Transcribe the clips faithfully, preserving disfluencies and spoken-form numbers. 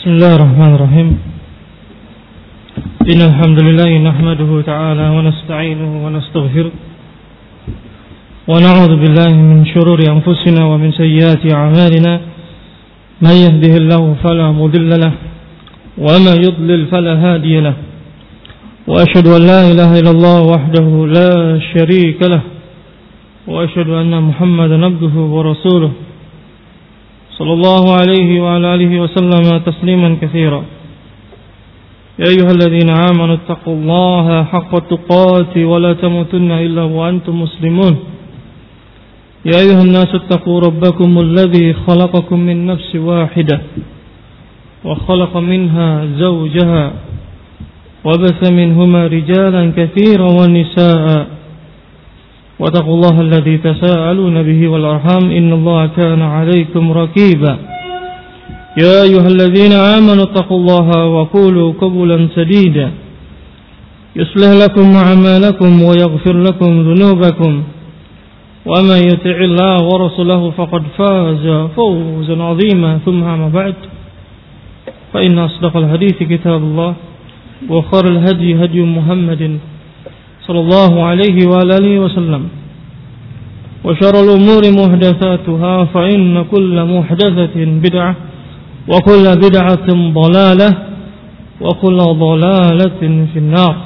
Bismillahirrahmanirrahim. Innal hamdalillah nahmaduhu ta'ala wa nasta'inuhu wa nastaghfiruh wa na'udzu billahi min shururi anfusina wa min sayyiati a'malina. May yahdihillahu fala mudilla lahu wa may yudlil fala hadiya lahu. Wa asyhadu an la ilaha illallah wahdahu la syarika lahu wa asyhadu anna Muhammadan abduhu wa rasuluh sallallahu alaihi wa ala alihi wa sallama tasliman katsira. Ya ayyuhalladzina amanu taqullaha haqqa tuqatih wa la tamutunna illa wa antum muslimun. Ya ayyuhan nasu taqu rabbakumul ladzi khalaqakum min nafsin wahidah wa khalaqa minha zawjaha wa batha minhuma rijalan katsiran wa nisaa'a. واتقوا الله الذي تساءلون به والأرحام إن الله كان عليكم رقيبا يا أيها الذين آمنوا اتقوا الله وقولوا قولا سديدا يصلح لكم أعمالكم ويغفر لكم ذنوبكم ومن يطع الله ورسوله فقد فاز فوزا عظيما ثم أما بعد فإن أصدق الحديث كتاب الله وخير الهدي هدي محمد صلى الله عليه وآله وسلم وشر الأمور محدثاتها فإن كل محدثة بدعة وكل بدعة ضلالة وكل ضلالة في النار.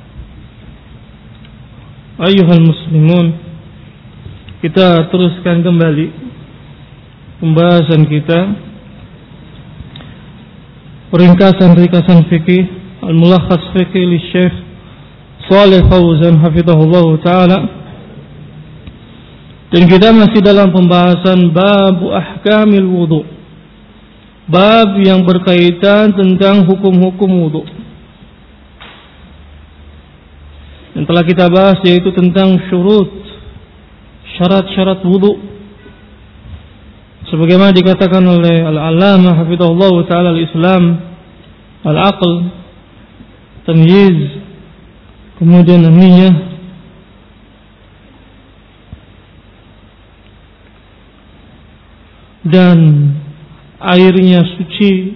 أيها المسلمون, kita teruskan kembali pembahasan kita ringkasan-ringkasan fikih al-mulakhas fikih li Syekh Shalih Fauzan hafizahullah ta'ala. Dan kita masih dalam pembahasan bab ahkamil wudu, bab yang berkaitan tentang hukum-hukum wudu. Yang telah kita bahas yaitu tentang syurut, syarat-syarat wudu. Sebagaimana dikatakan oleh Al-Allamah hafizahullah ta'ala al-Islam, al-aql, tamyiz, kemudian niyah, dan airnya suci,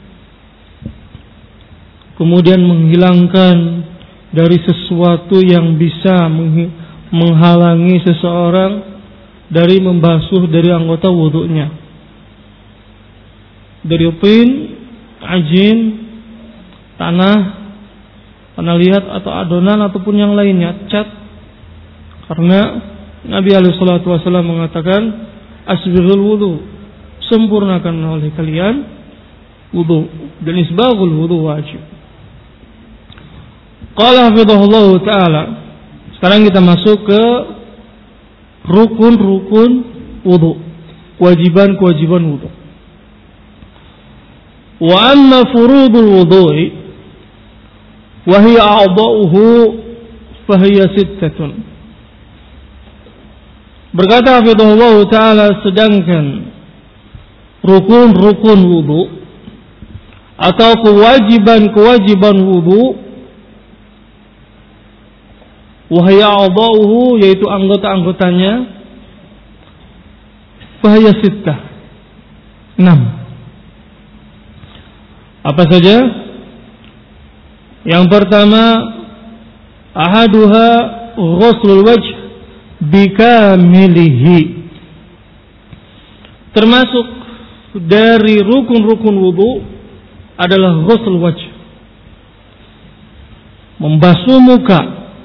kemudian menghilangkan dari sesuatu yang bisa menghalangi seseorang dari membasuh dari anggota wudunya, dari tin, ajin, tanah, tanah liat atau adonan ataupun yang lainnya, cat. Karena Nabi alaihi salatu wasallam mengatakan asbighul wudu, sempurnakan oleh kalian wudu, dan isbaghul wudu wajib. Qala hafizahullah ta'ala. Sekarang kita masuk ke rukun-rukun wudu, kewajiban-kewajiban wudu. Wa amma furudul wudu'i wahia a'dha'uhu fahiya sittatun. Berkata hafizahullah ta'ala, sedangkan rukun-rukun wudu atau kewajiban-kewajiban wudu, wahia a'dha'uhu, yaitu anggota-anggotanya, fahiya sittah, enam. Apa saja? Yang pertama, ahaduha ghuslul wajh bikamilihi. Termasuk dari rukun-rukun wudu adalah ghusl wajh, membasuh muka,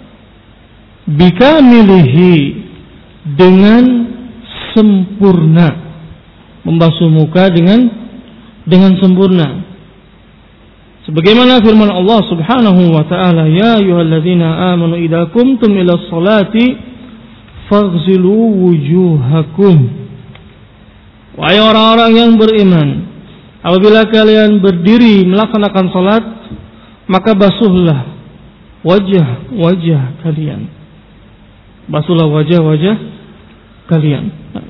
bikamilihi, dengan sempurna, membasuh muka dengan dengan sempurna. Sebagaimana firman Allah Subhanahu wa ta'ala, ya ayyuhalladzina amanu idza qumtum ila sholati faghsilu wujuhakum. Wahai orang-orang yang beriman, apabila kalian berdiri melaksanakan salat, maka basuhlah wajah-wajah kalian. Basuhlah wajah-wajah kalian.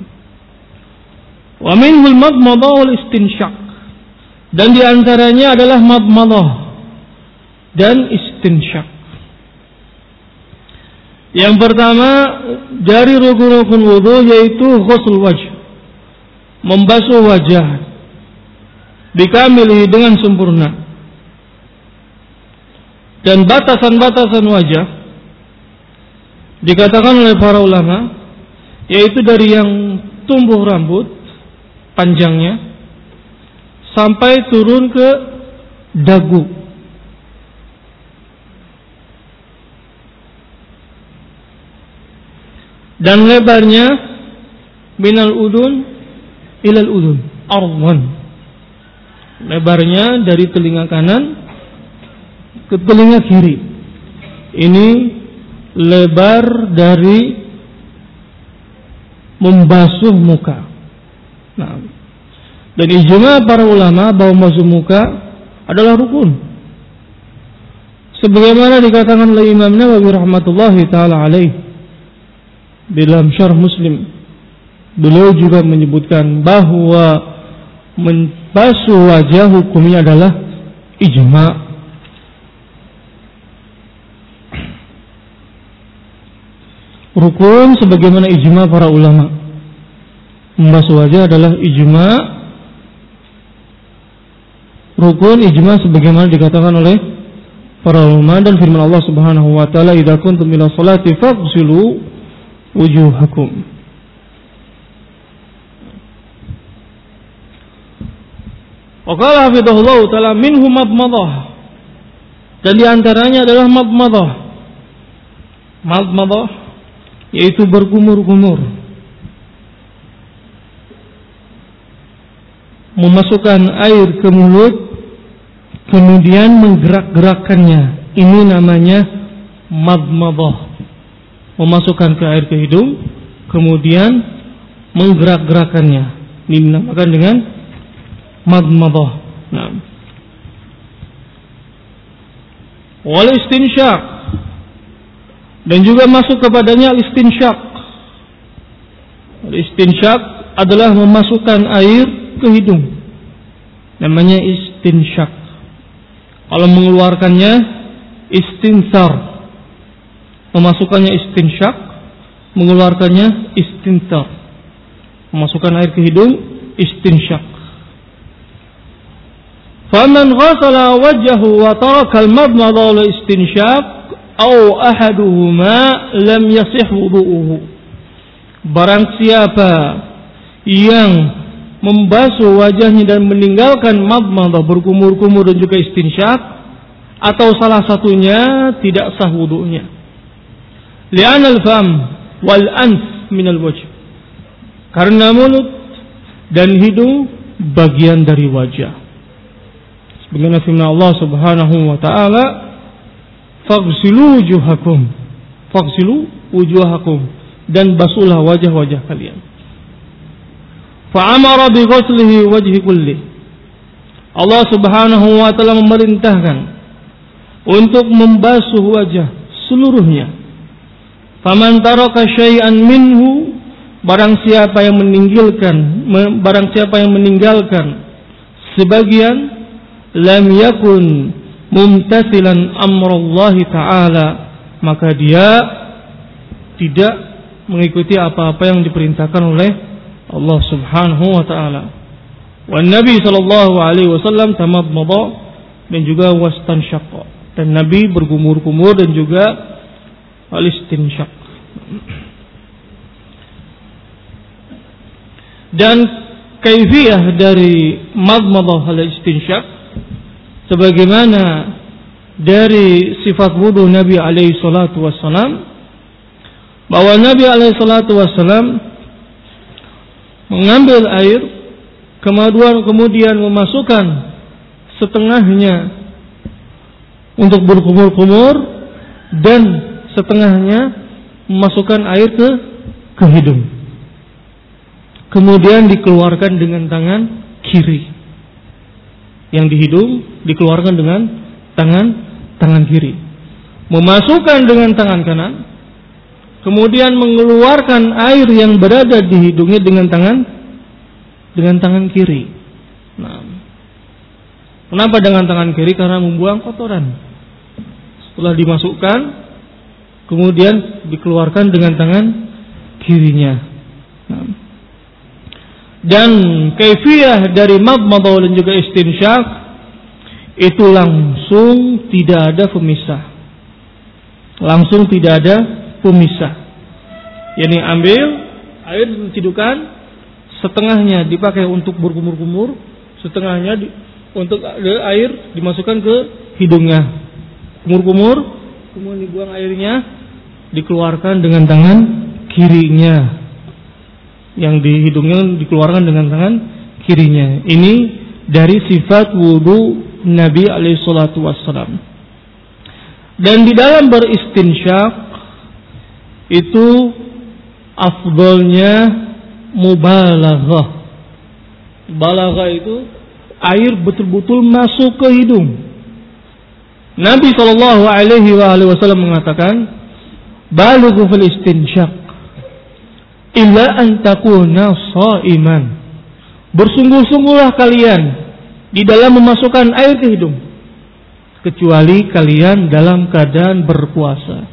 Wa minhul madmadah wal istinsyaq. Dan diantaranya adalah madmadah dan istinsyaq. Yang pertama dari rukun-rukun wudu yaitu ghusl wajh, membasuh wajah. bikamilihi dengan sempurna. Dan batasan-batasan wajah dikatakan oleh para ulama yaitu dari yang tumbuh rambut panjangnya sampai turun ke dagu. Dan lebarnya minal udun ilal udun arwan. Lebarnya dari telinga kanan ke telinga kiri. Ini lebar dari membasuh muka. Nah, dan ijma para ulama bahwa membasuh muka adalah rukun. Sebagaimana dikatakan oleh Imam Nawawi rahmatullahi taala alaih dalam Syarh Muslim, beliau juga menyebutkan bahwa membasuh wajah hukumnya adalah ijma. Rukun sebagaimana ijma para ulama. Membasuh wajah adalah ijma. Rukun ijma sebagaimana dikatakan oleh para ulama dan firman Allah Subhanahu wa taala, "Idza kuntum ila sholati faghsilu wujuhakum." Wa qala hafizahullah taala minhum madmadah. Dan di antaranya adalah madmadah. Madmadah yaitu berkumur-kumur, memasukkan air ke mulut kemudian menggerak-gerakkannya. Ini namanya madmadah. Memasukkan ke air ke hidung kemudian menggerak-gerakkannya. Ini dinamakan dengan madmadah. Nah, wal istinsyaq, dan juga masuk kepadanya istinsyaq. Istinsyaq adalah memasukkan air ke hidung. Namanya istinsyaq. Kalau mengeluarkannya istinsar. Memasukkannya istinsyaq, mengeluarkannya istinsar. Memasukkan air ke hidung istinsyaq. Faman ghasala wajhahu wa taraka al-madmadah wal istinsyaq Au ahaduhuma lam yasih wudu'uhu. Barang siapa yang membasuh wajahnya dan meninggalkan madmadah, berkumur-kumur dan juga istinsyaq, atau salah satunya, tidak sah wudu'nya. Li'anal fam wal anf minal wajh. Karena mulut dan hidung bagian dari wajah. Sebagaimana firman Allah Subhanahu wa taala, Faghsilu wujuhakum, faghsilu wujuhakum, dan basuhlah wajah-wajah kalian. Fa'amara bi ghuslihi wajhi kulli. Allah Subhanahu wa taala memerintahkan untuk membasuh wajah seluruhnya. Faman taraka syai'an minhu, barang siapa yang meninggalkan barang siapa yang meninggalkan sebagian, lam yakun mumtasilan amrullahi ta'ala, maka dia tidak mengikuti apa-apa yang diperintahkan oleh Allah Subhanahu wa ta'ala. Wan Nabi sallallahu alaihi wasallam tamadmada, dan juga wastansyaqa, dan Nabi berkumur-kumur dan juga al-istinsyaq. Dan kaifiyah dari madmadah al-istinsyaq sebagaimana dari sifat wudu Nabi alaihi salatu wassalam, bahwa Nabi alaihi salatu wassalam mengambil air kemudian kemudian memasukkan setengahnya untuk berkumur-kumur dan setengahnya memasukkan air ke ke hidung, kemudian dikeluarkan dengan tangan kiri. Yang di hidung dikeluarkan dengan tangan tangan kiri, memasukkan dengan tangan kanan, kemudian mengeluarkan air yang berada di hidungnya dengan tangan dengan tangan kiri. Nah, kenapa dengan tangan kiri? Karena membuang kotoran. Setelah dimasukkan, kemudian dikeluarkan dengan tangan kirinya. Nah, Dan kaifiyah dari madmadah dan juga istinsyak itu langsung tidak ada pemisah. Langsung tidak ada pemisah. Yani ambil air cidukan, setengahnya dipakai untuk berkumur-kumur, setengahnya di, untuk air dimasukkan ke hidungnya. Kumur-kumur, kemudian dibuang airnya, dikeluarkan dengan tangan kirinya. Yang di hidungnya dikeluarkan dengan tangan kirinya. Ini dari sifat wudu Nabi alaihi salatu wassalam. Dan di dalam beristinsyak itu afdalnya mubalaghah. Balaghah itu air betul-betul masuk ke hidung. Nabi sallallahu alaihi wasallam mengatakan, "Balighu fil istinsyak illa an takuna sha'iman." Bersungguh-sungguhlah kalian di dalam memasukkan air ke hidung, kecuali kalian dalam keadaan berpuasa.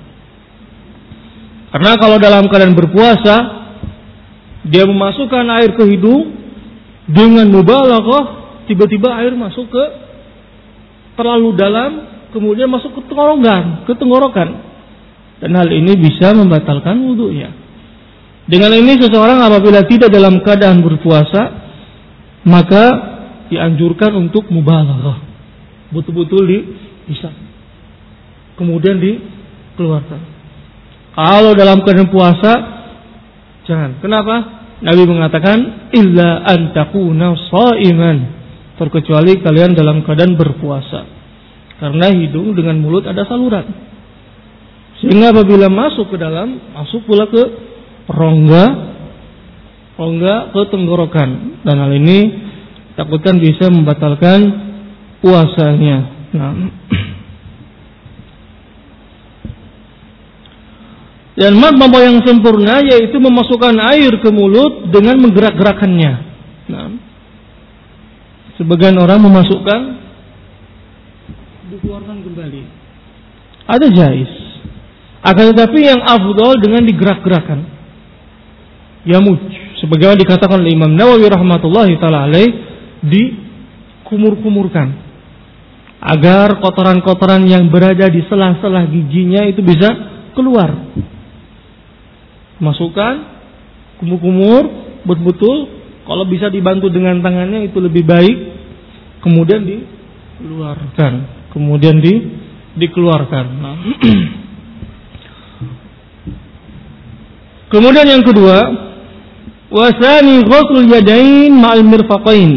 Karena kalau dalam keadaan berpuasa, dia memasukkan air ke hidung dengan mubalaghah, tiba-tiba air masuk ke terlalu dalam, kemudian masuk ke tenggorokan, ke tenggorokan. Dan hal ini bisa membatalkan wudunya. Dengan ini seseorang apabila tidak dalam keadaan berpuasa, maka dianjurkan untuk mubalaghah. Betul-betul dihisap, kemudian dikeluarkan. Kalau dalam keadaan puasa, jangan. Kenapa? Nabi mengatakan, illa an takuna sha'iman, terkecuali kalian dalam keadaan berpuasa. Karena hidung dengan mulut ada saluran, sehingga apabila masuk ke dalam, masuk pula ke rongga rongga ke tenggorokan, dan hal ini takutkan bisa membatalkan puasanya. Nah, dan madmadah yang sempurna yaitu memasukkan air ke mulut dengan menggerak-gerakannya. Nah, sebagian orang memasukkan, dikeluarkan kembali. Ada jais. Akan tetapi yang afdal dengan digerak-gerakan. Yamuj, sebagaimana dikatakan oleh Imam Nawawi rahmatullahi taala alaih, dikumur-kumurkan agar kotoran-kotoran yang berada di sela-sela giginya itu bisa keluar. Masukkan, kumur-kumur, betul-betul. Kalau bisa dibantu dengan tangannya itu lebih baik. Kemudian dikeluarkan, kemudian di dikeluarkan. Nah. Kemudian yang kedua, wasani ghuslul yadain ma'al mirfaqain.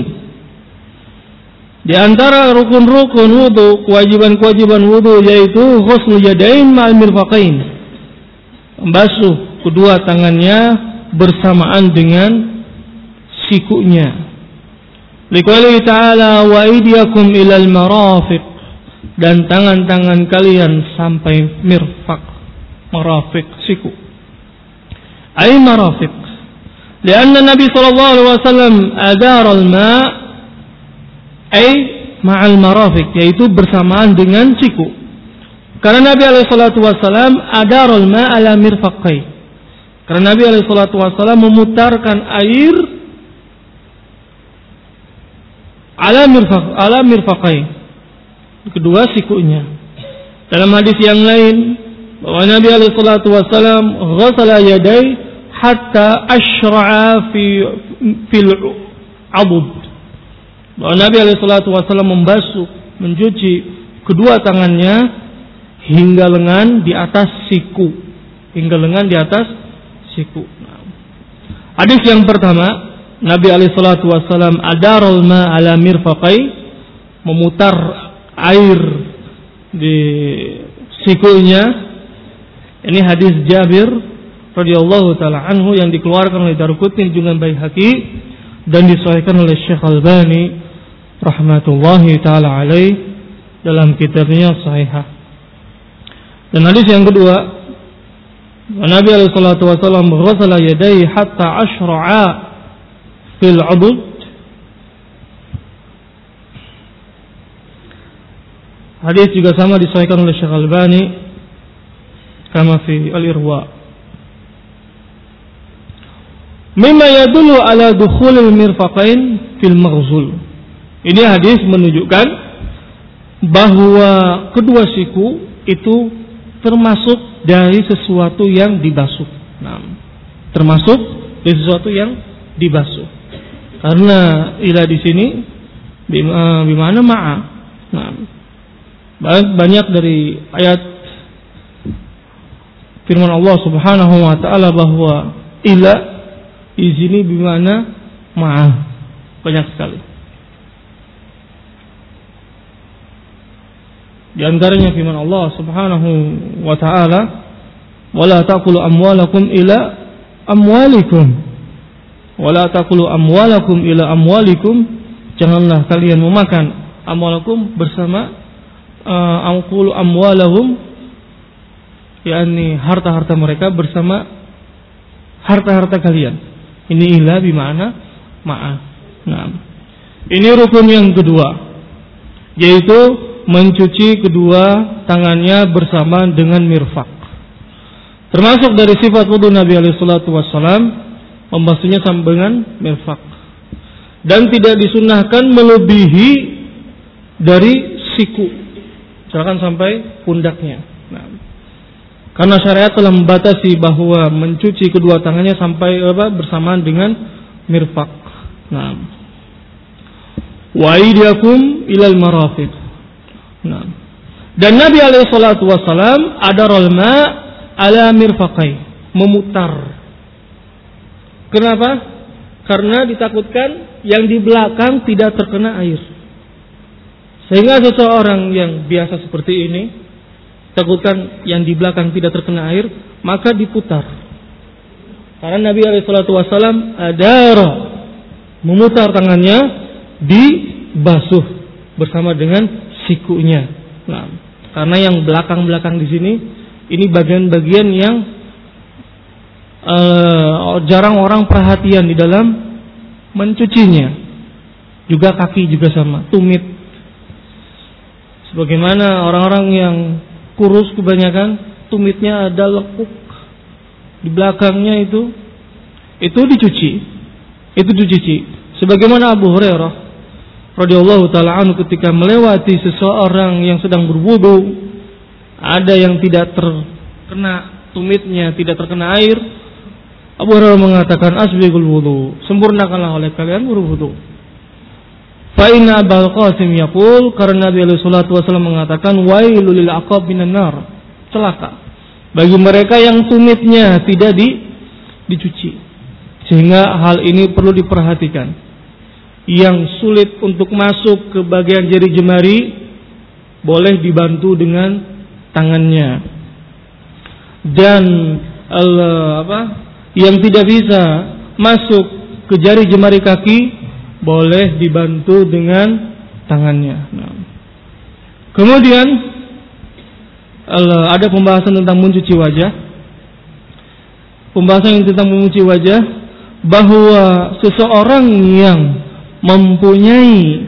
Di antara rukun-rukun wudu, kewajiban-kewajiban wudu yaitu ghuslul yadain ma'al mirfaqain. Membasuh kedua tangannya bersamaan dengan sikunya. Liqaulihi ta'ala wa aydiyakum ilal marafiq, dan tangan-tangan kalian sampai mirfaq. Marafiq, siku. Ay marafiq. Karena Nabi sallallahu alaihi wasallam adar al-ma' ay ma'al marafiq, yaitu bersamaan dengan siku. Karena Nabi alaihi salatu wasallam adar al-ma' ala mirfaqai. Karena Nabi alaihi salatu wasallam memutarkan air ala mirfaq ala mirfaqai, kedua sikunya. Dalam hadis yang lain bahwa Nabi alaihi salatu wasallam ghasala yadai hatta ashra'a fi fil abud. Bahwa Nabi alaihi salatu wasallam membasuh, mencuci kedua tangannya hingga lengan di atas siku, hingga lengan di atas siku. Hadis yang pertama, Nabi alaihi salatu wasallam adarul ma ala mirfaqai, memutar air di sikunya. Ini hadis Jabir radhiyallahu taala anhu yang dikeluarkan oleh Daruqutni dengan Baihaqi dan disahihkan oleh Syekh Albani rahmatullahi taala alaih dalam kitabnya Sahihah. Dan hadis yang kedua, Nabi alaihi salatu wasallam ghassala yadayhi hatta ashra'a fil 'udud. Hadis juga sama disahihkan oleh Syekh Albani kama fi al-Irwa. mimma yadullu ala dukhulil mirfaqain fil maghzul. Ini hadis menunjukkan bahwa kedua siku itu termasuk dari sesuatu yang dibasuh. Nah, termasuk dari sesuatu yang dibasuh. Karena ila di sini bimana ma'a. Nah, banyak dari ayat firman Allah Subhanahu wa taala bahwa ila di sini bimana ma'a. Banyak sekali. Di antaranya firman Allah Subhanahu wa taala, "Wala taqulu amwalakum ila amwalikum." Wala taqulu amwalakum ila amwalikum. Janganlah kalian memakan amwalakum bersama uh, amqulu amwalahum, yakni harta-harta mereka bersama harta-harta kalian. Ini ila bimana ma'a. Nah, ini rukun yang kedua, yaitu mencuci kedua tangannya bersama dengan mirfaq. Termasuk dari sifat wudu Nabi alaihi salatu wassalam, membasuhnya sama dengan mirfaq. Dan tidak disunahkan melebihi dari siku, misalkan sampai pundaknya. Nah, karena syariat telah membatasi bahwa mencuci kedua tangannya sampai apa, bersamaan dengan mirfaq. Nah, wa aydiyakum ilal marafiq. Nah, dan Nabi alaihi salatu wassalam adarul ma ala mirfaqai, memutar. Kenapa? Karena ditakutkan yang di belakang tidak terkena air. Sehingga seseorang yang biasa seperti ini takutkan yang di belakang tidak terkena air, maka diputar. Karena Nabi alaihi salatu wassalam adara, memutar tangannya, dibasuh bersama dengan sikunya. Nah, karena yang belakang-belakang di sini ini bagian-bagian yang uh, jarang orang perhatian di dalam mencucinya. Juga kaki juga sama, tumit. Sebagaimana orang-orang yang kurus kebanyakan tumitnya ada lekuk di belakangnya, itu itu dicuci. Itu dicuci. Sebagaimana Abu Hurairah radhiyallahu taala anhu ketika melewati seseorang yang sedang berwudu, ada yang tidak terkena tumitnya, tidak terkena air, Abu Hurairah mengatakan, asbighul wudu, sempurnakanlah oleh kalian berwudu. Fa inna Abul Qasim yaqul, karena Nabi alaihi salatu wasallam mengatakan, wailul lil aqab minan nar, celaka bagi mereka yang tumitnya tidak di, dicuci. Sehingga hal ini perlu diperhatikan. Yang sulit untuk masuk ke bagian jari jemari boleh dibantu dengan tangannya. Dan Allah, apa, yang tidak bisa masuk ke jari jemari kaki boleh dibantu dengan tangannya. Nah, kemudian Allah, ada pembahasan tentang mencuci wajah. Pembahasan tentang mencuci wajah, bahwa seseorang yang mempunyai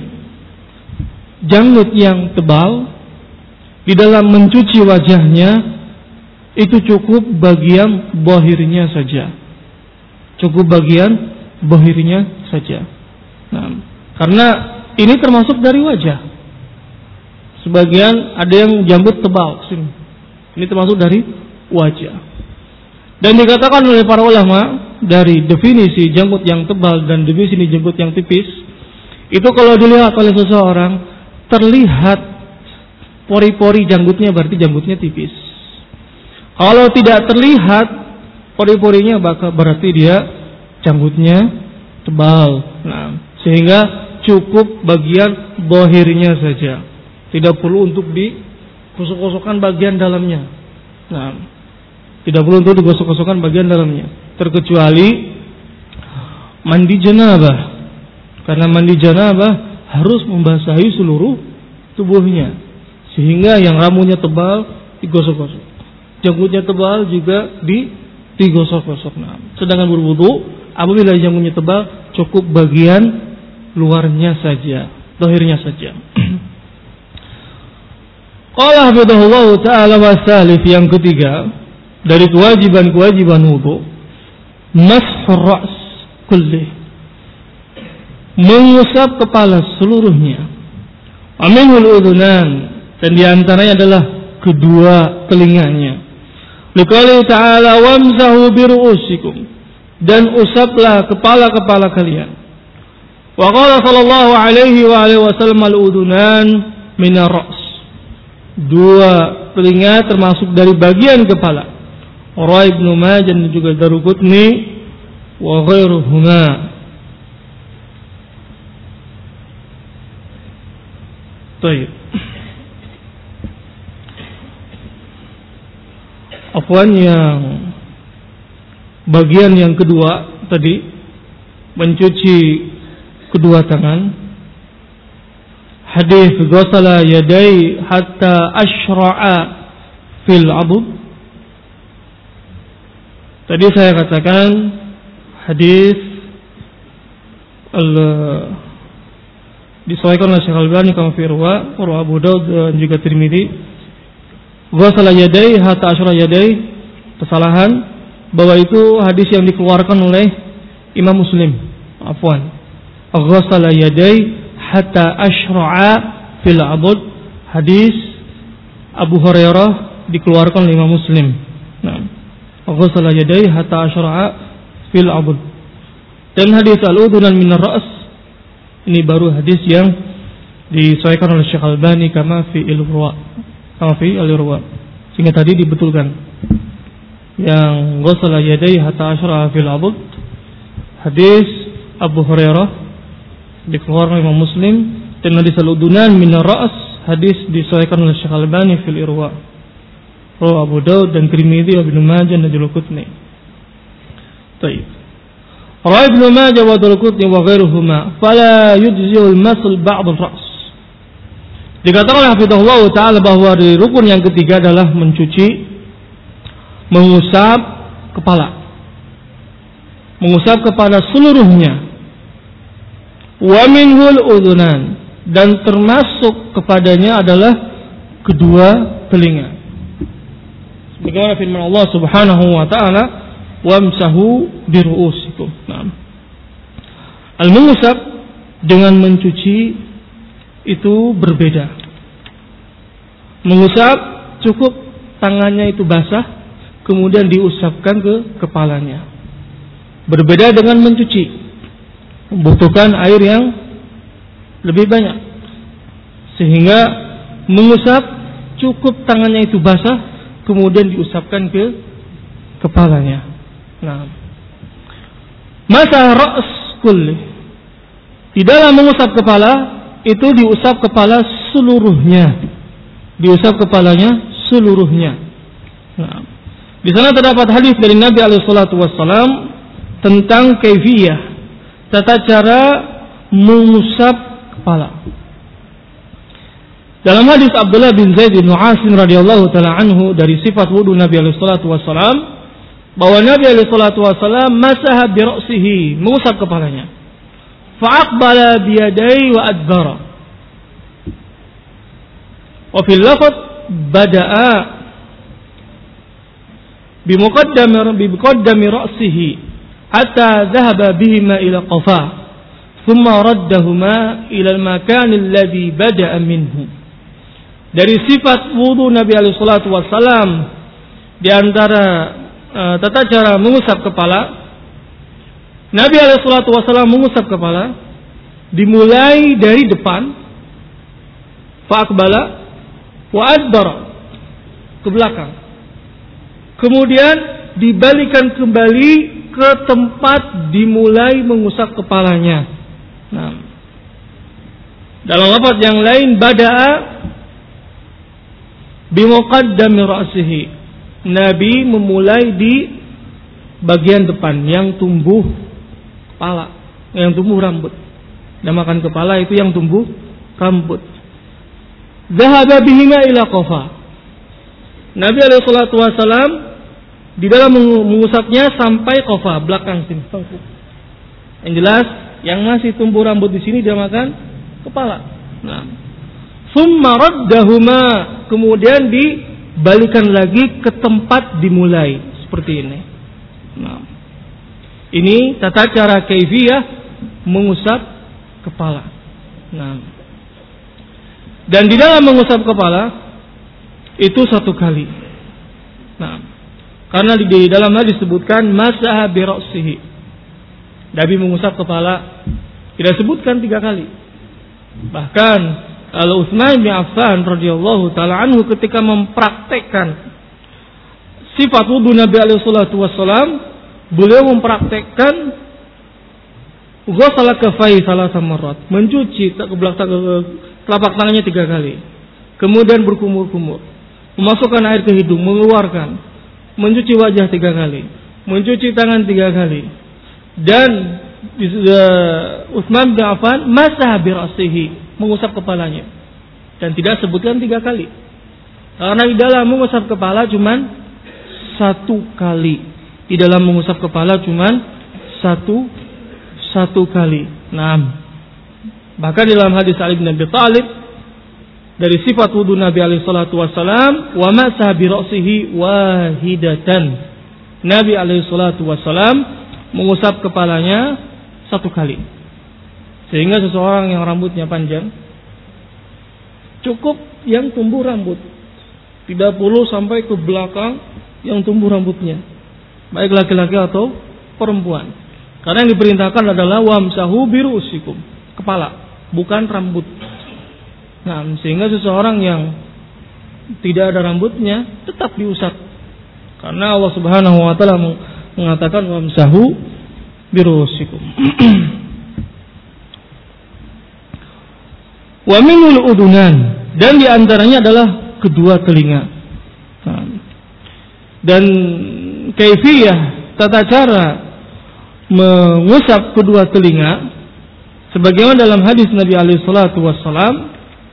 janggut yang tebal, di dalam mencuci wajahnya itu cukup bagian bohirnya saja, cukup bagian bohirnya saja. Nah, karena ini termasuk dari wajah. Sebagian ada yang janggut tebal, ini termasuk dari wajah. Dan dikatakan oleh para ulama, dari definisi janggut yang tebal dan definisi janggut yang tipis, itu kalau dilihat oleh seseorang terlihat pori-pori janggutnya, berarti janggutnya tipis. Kalau tidak terlihat pori-porinya, berarti dia janggutnya tebal. Nah, sehingga cukup bagian bohirnya saja, tidak perlu untuk digosok-gosokkan bagian dalamnya. Nah, tidak perlu untuk digosok-gosokkan bagian dalamnya, terkecuali mandi janabah. Karena mandi janabah harus membasahi seluruh tubuhnya, sehingga yang rambutnya tebal digosok-gosok, janggutnya tebal juga di digosok-gosok. Nah, sedangkan berwudu, apabila janggutnya tebal, cukup bagian luarnya saja, zahirnya saja. Qala hafidhahullah ta'ala wasalif, yang ketiga dari kewajiban-kewajiban wudu, mashur ra's, kulli, mengusap kepala seluruhnya. Aminul udhunan, dan diantaranya adalah kedua telinganya. Liqali ta'ala wamsahu biru'usikum, dan usaplah kepala-kepala kalian. Wa qala sallallahu alaihi wa alihi wasallam al-udhunan minar ra's, dua telinga termasuk dari bagian kepala. Rawi Ibnu Majah dan juga Daruqutni wa ghairuhuma. Baik. Afwan, yang bagian yang kedua tadi, mencuci kedua tangan. Hadis ghasala yadai hatta ashra'a fil abud. Tadi saya katakan hadis al disahihkan oleh Syekh Al-Albani kama fi Irwa, Irwa Abu Daud dan juga Tirmidzi. Ghasala yadai hatta ashra'a yadai, kesalahan bahwa itu hadis yang dikeluarkan oleh Imam Muslim. Afwan. Ghasala yadai hatta ashra'a fil abud, hadis Abu Hurairah dikeluarkan oleh Imam Muslim. Nah, ghasala yadai hatta ashra'a fil abud. Dan hadis al-udhunan minar ra's, ini baru hadis yang disahihkan oleh Syekh Al-Albani kama fi al-Irwa, kama fi al-Irwa, sehingga tadi dibetulkan. Yang ghasala yadai hatta ashra'a fil abud, hadis Abu Hurairah dikeluarkan oleh Imam Muslim, dan hadis al-udhunan minar ra's, hadis disahihkan oleh Syekh Al-Albani fil Irwa, Rawi Abu Daud dan Tirmidzi, Ibnu Majah dan Daruqutni. Baik. Rawi Ibnu Majah wa Daruqutni wa ghairuhuma, fala yujzi'ul masl ba'd ar-ra's. Dikatakan oleh hafizahullah taala bahwa dari rukun yang ketiga adalah mencuci, mengusap kepala. Mengusap kepala seluruhnya. Wa minhul udhunan, dan termasuk kepadanya adalah kedua telinga. Sebagaimana firman Allah Subhanahu wa taala, wamsahu biru'usikum. Nah, al-mengusap dengan mencuci itu berbeda. Mengusap cukup tangannya itu basah, kemudian diusapkan ke kepalanya. Berbeda dengan mencuci, membutuhkan air yang lebih banyak, sehingga mengusap cukup tangannya itu basah, kemudian diusapkan ke kepalanya. Nah, masa ra's kulli, di dalam mengusap kepala itu diusap kepala seluruhnya, diusap kepalanya seluruhnya. Nah, di sana terdapat hadis dari Nabi alaihi salatu wassalam tentang kaifiyah, tata cara mengusap kepala. Dalam hadis Abdullah bin Zaid bin Asim radhiyallahu taala anhu dari sifat wudu Nabi alaihi salatu wasallam, bahwa Nabi alaihi salatu wasallam masaha bi ra'sihi, mengusap kepalanya. Fa aqbala bi yadayhi wa adbara. Wa fil lafz bada'a bi muqaddami bi muqaddami ra'sihi hatta dhahaba bihima ila qafa, thumma raddahuma ila al-makan alladhi bada'a minhu. Dari sifat wudu Nabi alaihi salatu wassalam, di antara uh, tata cara mengusap kepala, Nabi alaihi salatu wassalam mengusap kepala dimulai dari depan, fa'aqbala wa adbara, ke belakang, kemudian dibalikan kembali ke tempat dimulai mengusap kepalanya. Nah, dalam lafaz yang lain bada'a bimuqaddami ra'sihi, Nabi memulai di bagian depan yang tumbuh kepala, yang tumbuh rambut. Namakan kepala itu yang tumbuh rambut. Dhahaba bihima ila qafa. Nabi alaihi salatu wasalam di dalam mengusapnya sampai qafa, belakang sini. Yang jelas yang masih tumbuh rambut di sini dinamakan kepala. Nah, summa raddahuma, kemudian dibalikan lagi ke tempat dimulai, seperti ini. Nah, Ini tata cara kaifiyah mengusap kepala. Nah, dan di dalam mengusap kepala itu satu kali. Nah, karena di, di dalam hadis disebutkan masaha bi ra'sihi. Nabi mengusap kepala tidak sebutkan tiga kali. Bahkan kalau Utsman bin Affan radhiyallahu taala anhu ketika mempraktekkan sifat wudu Nabi alaihi salatu wassalam, beliau mempraktekkan ghusala kafai salasa marrat, mencuci telapak tangannya tiga kali, kemudian berkumur-kumur, memasukkan air ke hidung, mengeluarkan, mencuci wajah tiga kali, mencuci tangan tiga kali, dan uh, Utsman bin Affan masah bi ra'sihi, mengusap kepalanya, dan tidak sebutkan tiga kali, karena di dalam mengusap kepala cuman satu kali, di dalam mengusap kepala cuman satu satu kali. Nah, bahkan dalam hadis Ali bin Abi Thalib dari sifat wudu Nabi alaihi salatu wasallam, wa masaha bi ra'sihi wahidatan. Nabi alaihi salatu wasallam mengusap kepalanya satu kali. Sehingga seseorang yang rambutnya panjang cukup yang tumbuh rambut, tidak perlu sampai ke belakang yang tumbuh rambutnya, baik laki-laki atau perempuan. Karena yang diperintahkan adalah wamsahu bi ru'usikum, kepala, bukan rambut. Nah, sehingga seseorang yang tidak ada rambutnya tetap diusap. Karena Allah Subhanahu wa taala mengatakan wamsahu bi ru'usikum. Wa minul udunan, dan di antaranya adalah kedua telinga. Nah, dan kaifiyah tata cara mengusap kedua telinga sebagaimana dalam hadis Nabi alaihi salatu wassalam,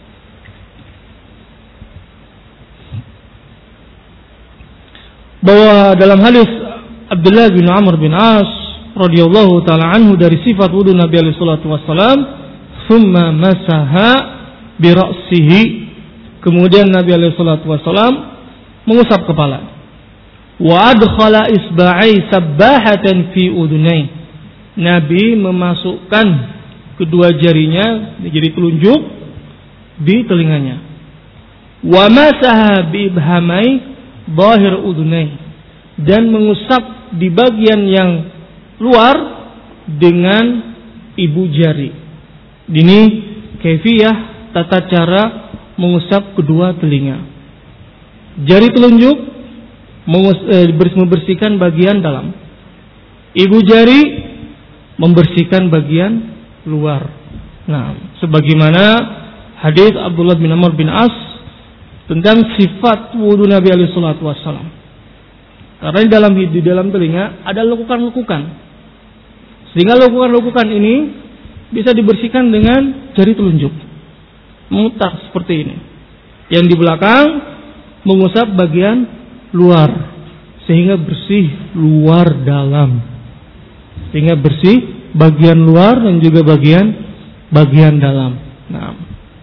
bahwa dalam hadis Abdullah bin Amr bin As radhiyallahu taala anhu dari sifat wudu Nabi alaihi salatu wassalam, thumma masaha bi ra'sihi, kemudian Nabi alaihi salatu wassalam mengusap kepala. Wa adkhala isba'i sabbahatan fi udunai. Nabi memasukkan kedua jarinya, jari telunjuk, di telinganya. Wa masaha bi ibhamai dhahir udunai, dan mengusap di bagian yang luar dengan ibu jari. Ini kaifiyah tata cara mengusap kedua telinga. Jari telunjuk membersihkan bagian dalam, ibu jari membersihkan bagian luar. Nah, sebagaimana hadis Abdullah bin Amr bin As tentang sifat wudu Nabi alaihi salatu wassalam. Karena di dalam di dalam telinga ada lekukan-lekukan, sehingga lekukan-lekukan ini bisa dibersihkan dengan jari telunjuk, memutar seperti ini. Yang di belakang mengusap bagian luar, sehingga bersih luar dalam, sehingga bersih bagian luar dan juga bagian bagian dalam. Nah,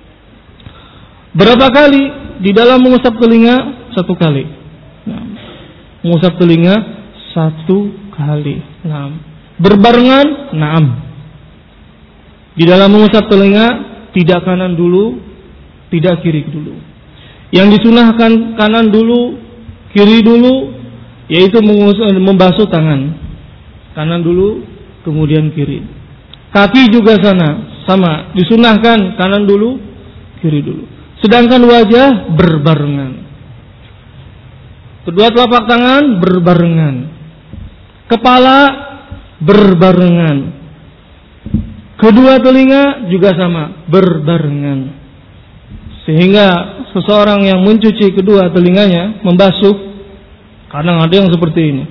berapa kali di dalam mengusap telinga? Satu kali. Nah, mengusap telinga satu kali. Nah, berbarengan. Naam. Di dalam mengusap telinga tidak kanan dulu, tidak kiri dulu. Yang disunahkan kanan dulu, kiri dulu, yaitu membasuh tangan. Kanan dulu, kemudian kiri. Kaki juga sana, sama. Disunahkan kanan dulu, kiri dulu. Sedangkan wajah berbarengan. Kedua telapak tangan berbarengan. Kepala berbarengan. Kedua telinga juga sama, berbarengan. Sehingga seseorang yang mencuci kedua telinganya, membasuh, kadang ada yang seperti ini,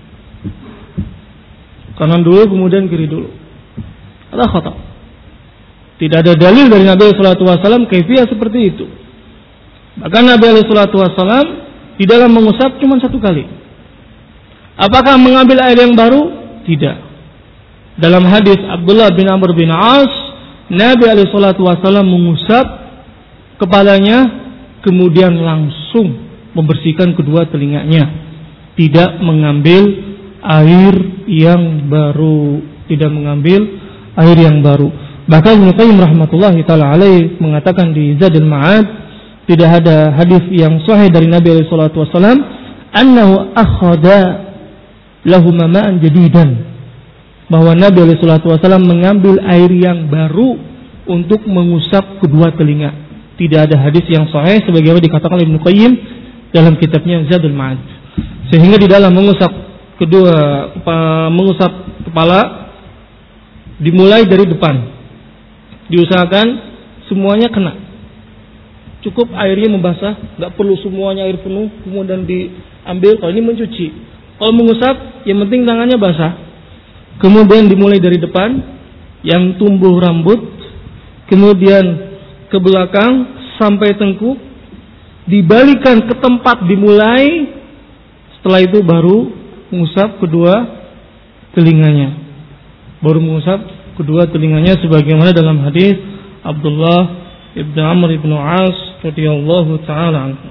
kanan dulu kemudian kiri dulu. Ada khata. Tidak ada dalil dari Nabi sallallahu alaihi wasallam kaifiyah seperti itu. Bahkan Nabi sallallahu alaihi wasallam di dalam mengusap cuma satu kali. Apakah mengambil air yang baru? Tidak. Dalam hadis Abdullah bin Amr bin As, Nabi sallallahu alaihi wasallam mengusap kepalanya, kemudian langsung membersihkan kedua telinganya, tidak mengambil air yang baru, tidak mengambil air yang baru. Bahkan Ibnu Qayyim rahmatullahi taala alaih mengatakan di Zadul Ma'ad, tidak ada hadis yang sahih dari Nabi alaihi salatu wasallam annahu akhadha lahu ma'an jadidan, bahwa Nabi alaihi salatu wasallam mengambil air yang baru untuk mengusap kedua telinga. Tidak ada hadis yang sahih sebagaimana dikatakan oleh Ibnu Qayyim dalam kitabnya Zadul Ma'ad. Sehingga di dalam mengusap kedua mengusap kepala dimulai dari depan. Diusahakan semuanya kena. Cukup airnya membasah, enggak perlu semuanya air penuh kemudian diambil. Kalau ini mencuci. Kalau mengusap, yang penting tangannya basah. Kemudian dimulai dari depan yang tumbuh rambut, kemudian ke belakang sampai tengkuk, dibalikan ke tempat dimulai. Setelah itu baru mengusap kedua telinganya. Baru mengusap kedua telinganya sebagaimana dalam hadis Abdullah ibn Amr ibn As radhiyallahu taala anhu.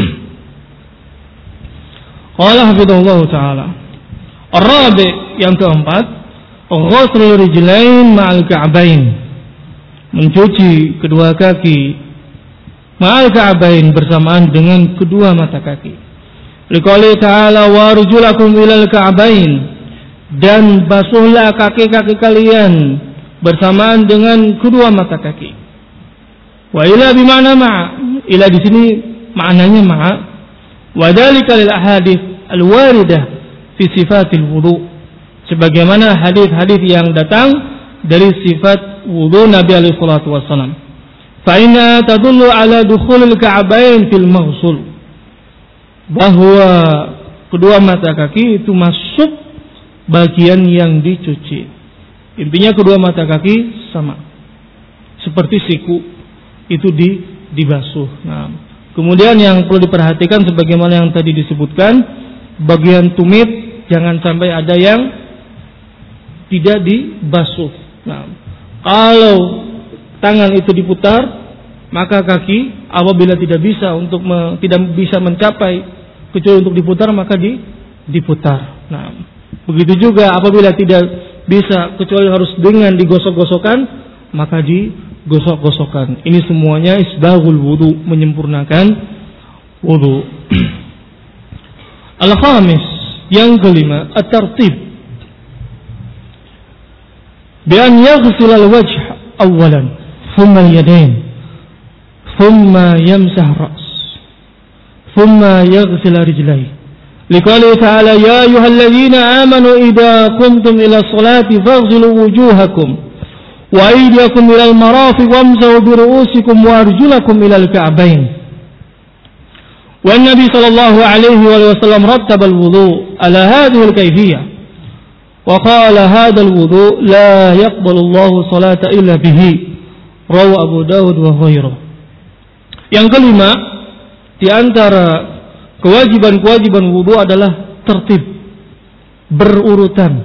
Qala hafidhahullah taala. Ar-rabi' yang keempat, ghusl rijlain ma'al ka'bain. Mencuci kedua kaki ma'al ka'bain bersamaan dengan kedua mata kaki. Liqouli ta'ala wa arjulakum ilal ka'bain, dan basuhlah kaki-kaki kalian bersamaan dengan kedua mata kaki. Wa ila bima'na ma'a, ila di sini maknanya ma'a. Wa dzalika lil ahadits al-waridah fi sifatil wudu, sebagaimana hadis-hadis yang datang dari sifat wudu Nabi alaihi salatu wasallam. Fa inna tadullu ala dukhulil ka'bain fil maghsul, bahwa kedua mata kaki itu masuk bagian yang dicuci. Intinya kedua mata kaki sama, seperti siku itu di, dibasuh. Nah, kemudian yang perlu diperhatikan sebagaimana yang tadi disebutkan, bagian tumit jangan sampai ada yang tidak dibasuh. Nah, kalau tangan itu diputar, maka kaki apabila tidak bisa untuk me, tidak bisa mencapai kecuali untuk diputar, maka di, diputar. Nah, begitu juga apabila tidak bisa kecuali harus dengan digosok-gosokkan, maka digosok-gosokkan. Ini semuanya isbaghul wudu, menyempurnakan wudu. Al-khamis, yang kelima, at-tartib. Bi an yaghsil al-wajh awalan, thumma al-yadayn, thumma yamsah ra's, thumma yaghsil rijlayhi. Liqouli ta'ala ya ayyuhalladzina amanu idza qumtum ila sholati faghsilu wujuhakum wa aydiyakum ilal marafiq wamsahu bi ru'usikum wa arjulakum ilal ka'bain. Wa Nabi sallallahu alaihi wa sallam rattaba al-wudu ala hadhihi al-kayfiyyah wa qala hadha al-wudu la yaqbalu Allahu salata illa bihi. Rawahu Abu Dawud wa ghairuh. Yang kelima di antara kewajiban-kewajiban wudu adalah tertib, berurutan.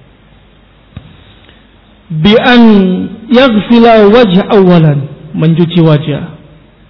Bi an yaghsila wajh awalan, mencuci wajah.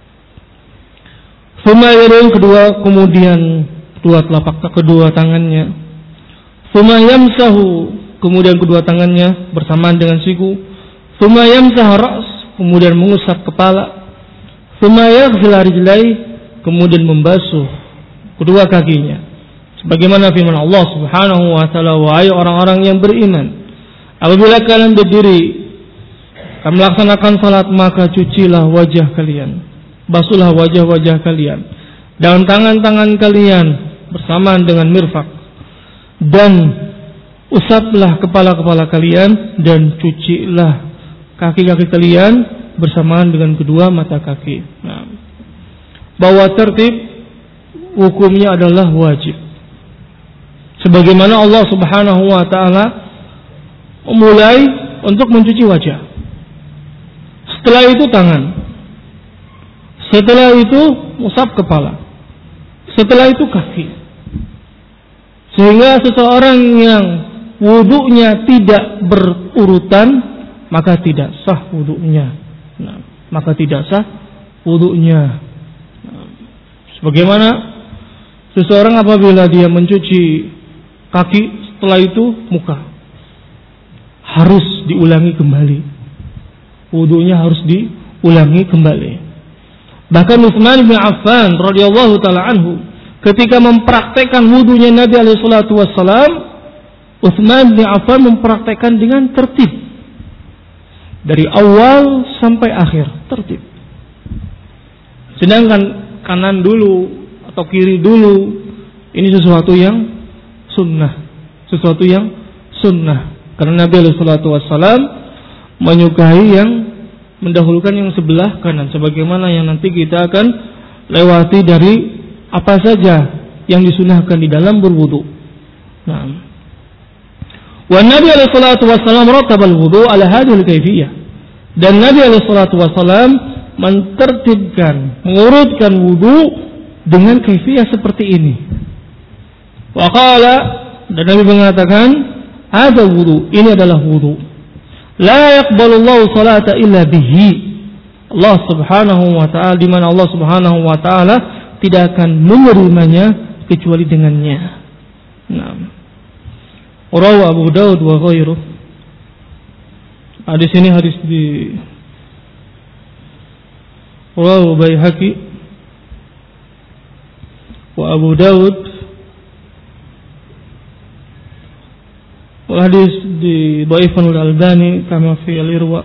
Thumma yadayn, kedua, kemudian kedua telapak kedua tangannya. Thumma yamsahu, kemudian kedua tangannya bersamaan dengan siku. Thumma yamsah ra's, kemudian mengusap kepala. Thumma yaghsila rijlaihi, kemudian membasuh kedua kakinya. Sebagaimana firman Allah Subhanahu wa taala, wahai orang-orang yang beriman, apabila kalian berdiri akan melaksanakan salat, maka cucilah wajah kalian, basuhlah wajah-wajah kalian dan tangan-tangan kalian bersamaan dengan mirfaq, dan usaplah kepala-kepala kalian dan cucilah kaki-kaki kalian bersamaan dengan kedua mata kaki. Nah, bahwa tertib hukumnya adalah wajib. Sebagaimana Allah Subhanahu wa taala memulai untuk mencuci wajah. Setelah itu tangan. Setelah itu usap kepala. Setelah itu kaki. Sehingga seseorang yang wudunya tidak berurutan, maka tidak sah wudunya. Nah, maka tidak sah wudunya. Nah, sebagaimana seseorang apabila dia mencuci kaki setelah itu muka. Harus diulangi kembali. Wudunya harus diulangi kembali. Bahkan Utsman bin Affan radhiyallahu taala anhu ketika mempraktekkan wudunya Nabi alaihi salatu wassalam, Utsman bin Affan mempraktekkan dengan tertib. Dari awal sampai akhir tertib. Sedangkan kanan dulu atau kiri dulu ini sesuatu yang sunnah, sesuatu yang sunnah. Karena Nabi alaihi salatu wassalam menyukai yang mendahulukan yang sebelah kanan, sebagaimana yang nanti kita akan lewati dari apa saja yang disunahkan di dalam berwudu. Nah, wa Nabi alaihi salatu wassalam rattabal wudu ala hadhihi al-kaifiyah. Dan Nabi alaihi salatu wassalam mentertibkan, mengurutkan wudu dengan kaifiyah seperti ini. Wa qala, dan Nabi mengatakan, ada wudu, ini adalah wudu. La yaqbalullahu salata illa bihi. Allah Subhanahu wa taala, di mana Allah Subhanahu wa taala tidak akan menerimanya kecuali dengannya. Nah. Rawi Abu Daud wa ghairuh. Hadis ini hadis di Rawi Baihaqi wa Abu Daud. Wa hadis di Dhaifan al-Albani kama fi al-Irwa.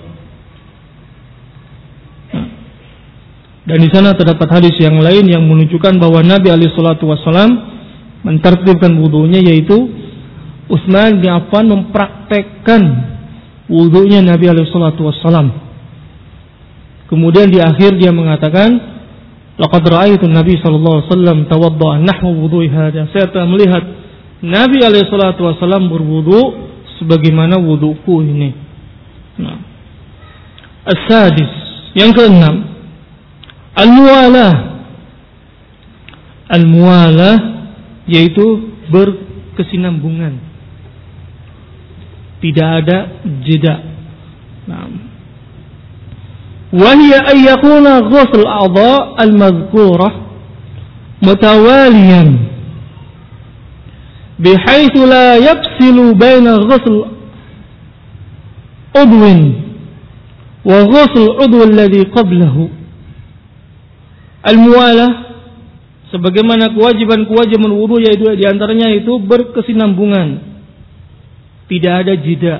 Dan di sana terdapat hadis yang lain yang menunjukkan bahwa Nabi alaihi salatu wasallam mentertibkan wudunya, yaitu Utsman bin Affan mempraktekkan wudunya Nabi alaihi salatu wasallam. Kemudian di akhir dia mengatakan, laqad ra'aitu Nabi sallallahu alaihi wasallam tawadda'a nahwa wudu'i hadha. Saya telah melihat Nabi alaihi salatu wasallam berwudu sebagaimana wuduku ini. Nah. As-sadis, yang keenam, al-muwalah. Al-muwalah yaitu berkesinambungan. Tidak ada jeda. Nah. Wa hiya ay yakuna ghusl a'dha' al-madhkurah mutawaliyan bihaitsu la yafsilu baina ghusl udwin wa ghusl udw alladhi qablahu. Al-muwalah sebagaimana kewajiban-kewajiban wudu, yaitu di antaranya itu berkesinambungan, tidak ada jeda.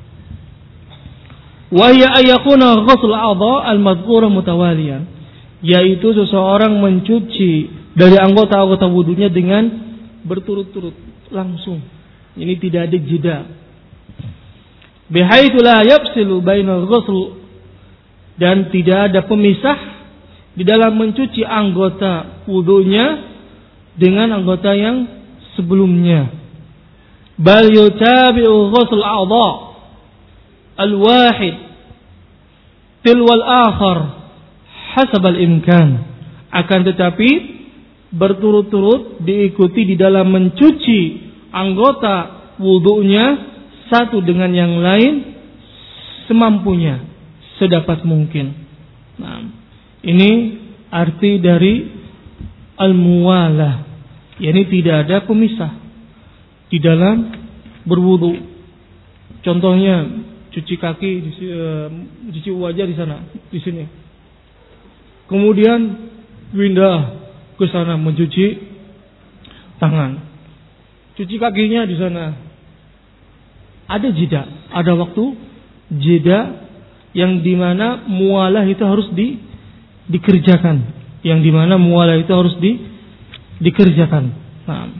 Wa hiya ayakuna ghusl a'dha' al-madhkurah mutawaliyan, yaitu seseorang mencuci dari anggota-anggota wudunya dengan berturut-turut, langsung. Ini tidak ada jeda. Bihaitsu la yafsilu bainal ghusl, dan tidak ada pemisah di dalam mencuci anggota wudunya dengan anggota yang sebelumnya. Bal yutabi'u ghusl a'dha' al-wahid tilwal akhar hasab al-imkan. Akan tetapi berturut-turut diikuti di dalam mencuci anggota wudunya satu dengan yang lain semampunya, sedapat mungkin. Nah, ini arti dari al-muwalah, yakni tidak ada pemisah di dalam berwudu. Contohnya cuci kaki, cuci wajah di sana, di sini. Kemudian pindah ke sana mencuci tangan, cuci kakinya di sana. Ada jeda, ada waktu jeda yang dimana muwalah itu harus di, dikerjakan, yang dimana muwalah itu harus di, dikerjakan. Nah,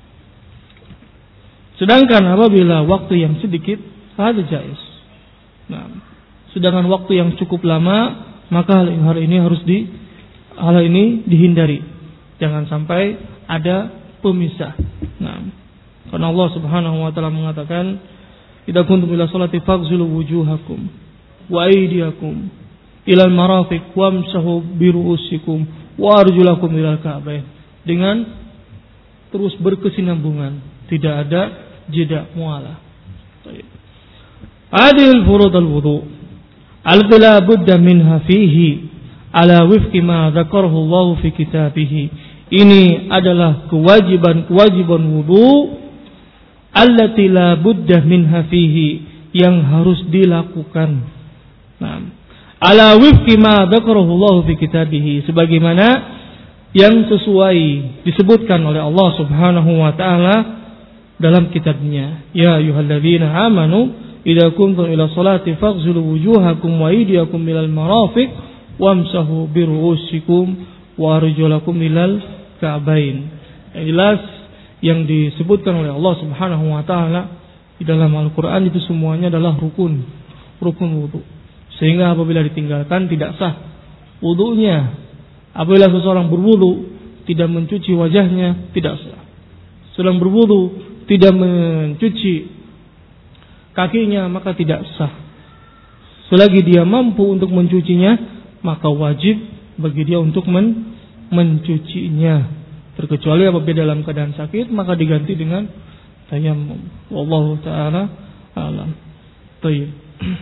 sedangkan apabila waktu yang sedikit, ada jais. Nah, sedangkan waktu yang cukup lama, maka hal ini harus di, hal ini dihindari. Jangan sampai ada pemisah. Nah, karena Allah Subhanahu wa taala mengatakan, "Idza kuntum ila sholati faghsilu wujuhakum wa aydiyakum ila al-marafiq wamsahu bi ru'usikum wa arjulakum ila al-ka'bayn." Dengan terus berkesinambungan, tidak ada jeda, muwalah. Baik. Adil furud al-wudu allati la budda minha fihi ala wifqi ma dzakarahu Allah fi kitabih. Ini adalah kewajiban-kewajiban wudu allati la budda minha fihi, yang harus dilakukan. Nah, ala wifqi ma dzakarahu Allah fi kitabih, sebagaimana yang sesuai disebutkan oleh Allah Subhanahu wa taala dalam kitabnya. Ya ayyuhalladzina amanu idza kuntum ila sholati faghsilu wujuhakum wa aydiyakum ilal marafiq wamsahu bi ru'usikum wa arjulakum ilal ka'bain. Yang jelas yang disebutkan oleh Allah Subhanahu wa taala di dalam Al-Qur'an itu semuanya adalah rukun, rukun wudu. Sehingga apabila ditinggalkan tidak sah wudunya. Apabila seseorang berwudu tidak mencuci wajahnya, tidak sah. Sedang berwudu tidak mencuci kakinya, maka tidak sah. Selagi dia mampu untuk mencucinya, maka wajib bagi dia untuk men- mencucinya. Terkecuali apabila dalam keadaan sakit, maka diganti dengan tayammum. Wallahu taala alam. Baik.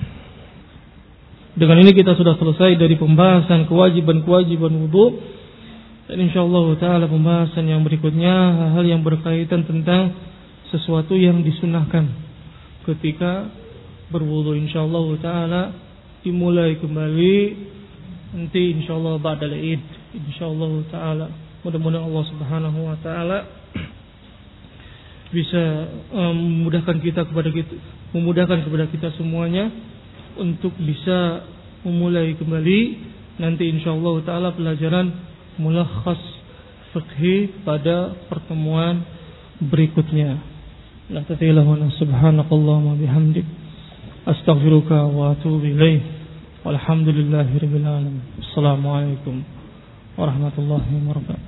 Dengan ini kita sudah selesai dari pembahasan kewajiban-kewajiban wudu. Dan insyaallah taala pembahasan yang berikutnya hal-hal yang berkaitan tentang sesuatu yang disunahkan ketika berwudu. Insyaallah taala dimulai kembali nanti insyaallah ba'dal Id. Insyaallah taala mudah-mudahan Allah Subhanahu wa taala bisa memudahkan kita kepada kita, memudahkan kepada kita semuanya untuk bisa memulai kembali nanti insyaallah taala pelajaran mulakhas fiqhi pada pertemuan berikutnya. La ta'ala subhanakallahumma bihamdik astaghfiruka wa atubu ilaik. Walhamdulillahirabbil alamin. Assalamualaikum warahmatullahi wabarakatuh.